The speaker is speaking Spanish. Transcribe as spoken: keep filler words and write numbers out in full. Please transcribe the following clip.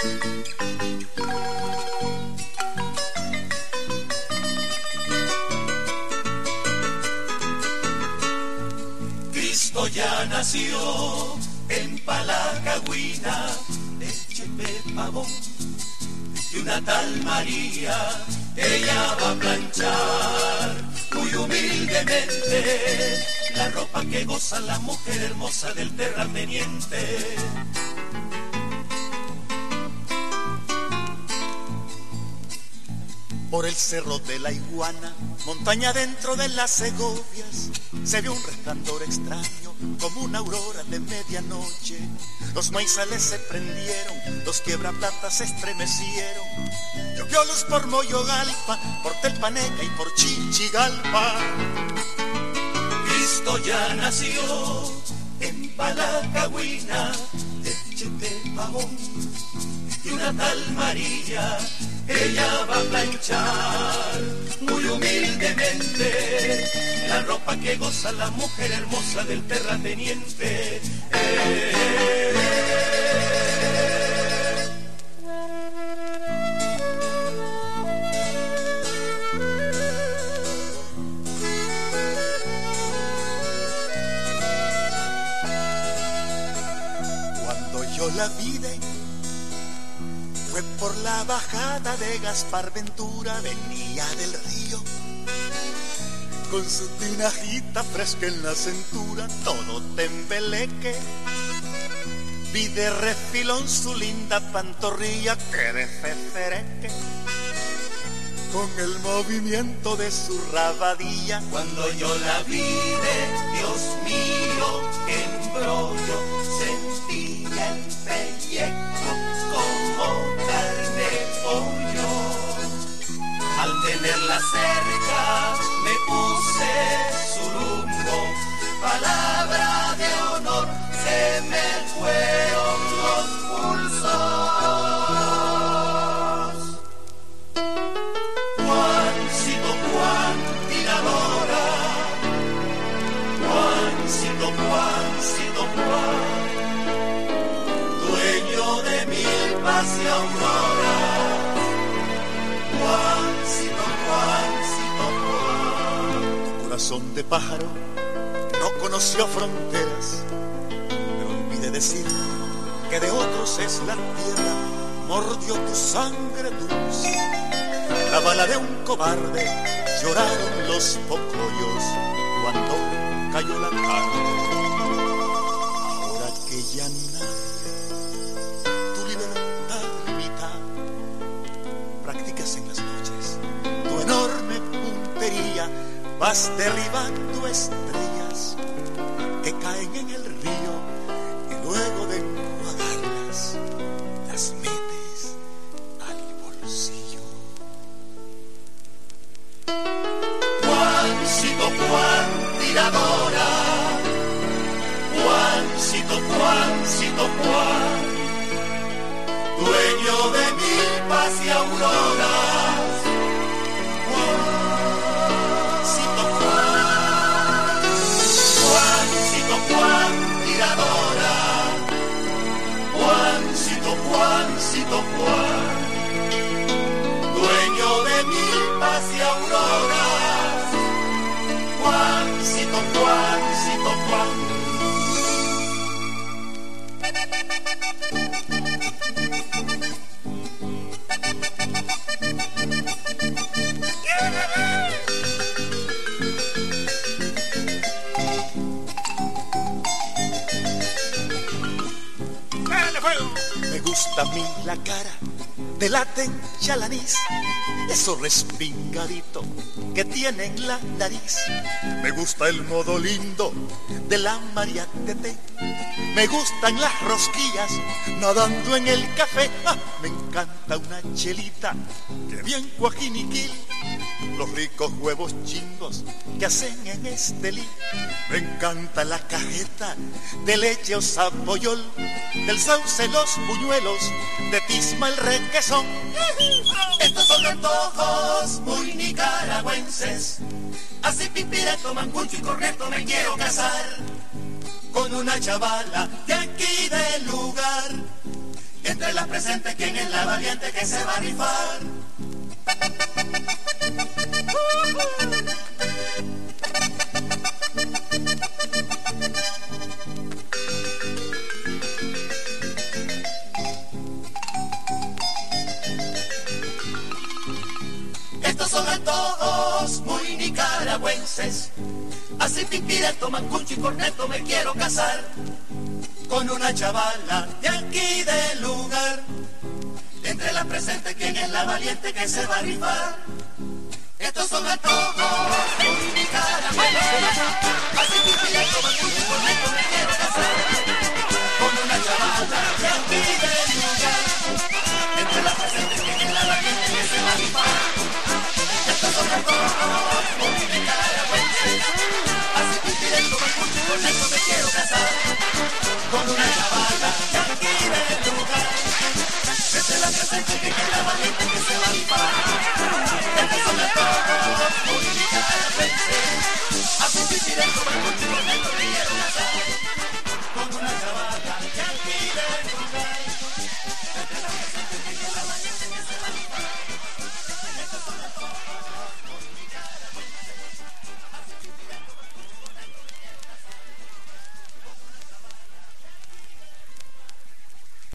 Cristo ya nació en Palacagüina, de Chepe Pavón, y una tal María, ella va a planchar muy humildemente la ropa que goza la mujer hermosa del terrateniente. Por el cerro de la Iguana, montaña dentro de las Segovias, se vio un resplandor extraño como una aurora de medianoche. Los maizales se prendieron, los quiebraplatas se estremecieron. Llovió luz por Moyogalpa, por Telpaneca y por Chichigalpa. Cristo ya nació en Palacagüina, de Chepe Pavón, y una tal María, ella va a planchar muy humildemente la ropa que goza la mujer hermosa del terrateniente. Eh, eh, Cuando yo la vi fue por la bajada de Gaspar Ventura, venía del río, con su tinajita fresca en la cintura, todo tembeleque. Vi de refilón su linda pantorrilla que de fefereque, con el movimiento de su rabadilla. Cuando yo la vi, de Dios mío, qué embrollo, sentía el pellejo como carne pollo. Al tenerla cerca me puse su rumbo, palabra de honor, se me fueron los pulsos. Juancito Juan tiradora, Juancito Juancito Juan, dueño de milpas y auroras. Juancito, Juancito, Juan. Tu corazón de pájaro no conoció fronteras, pero olvidé decir que de otros es la tierra. Mordió tu sangre dulce, la bala de un cobarde, lloraron los pocollos cuando cayó la tarde. Ahora que ya nadie tu libertad limita, practicas en las noches tu enorme puntería, vas derribando estrellas que caen en el río y luego de enjuagarlas las metes al bolsillo. Juancito Juan tiradora, Juancito Juancito Juan, dueño de milpas y auroras. Juancito Juan, Juancito Juan tiradora, Juancito Juancito Juan, dueño de milpas y auroras. Juancito Juancito Juan. Me gusta a mí la cara de la tenchalanís, eso respingadito que tiene en la nariz. Me gusta el modo lindo de la María Tete, me gustan las rosquillas nadando en el café. Ah, me encanta una chelita que bien cuajiniquil, los ricos huevos chingos que hacen en Estelí. Me encanta la cajeta de leche o sapoyol, del sauce los buñuelos, de tisma el requesón. Estos son antojos muy nicaragüenses, así pipireto, mancucho y correcto me quiero casar con una chavala de aquí del lugar. Entre las presentes, ¿quién es la valiente que se va a rifar? Estos son antojos muy nicaragüenses. Así pipireto, mancucho y corneto me quiero casar con una chavala de aquí del lugar. Entre las presentes, ¿quién es la valiente que se va a rifar? Estos son antojos muy nicaragüenses. Así pipireto, mancucho y corneto me quiero casar con una chavala de aquí del lugar. Entre las presentes, ¿quién es la valiente que se va a rifar? Estos son antojos muy nicaragüenses. Así pipireto, mancucho y corneto me quiero casar con una chavala de aquí del lugar. Desde la presente que queda valiente que se va a rifar. Estos son antojos muy nicaragüenses. Así pipireto,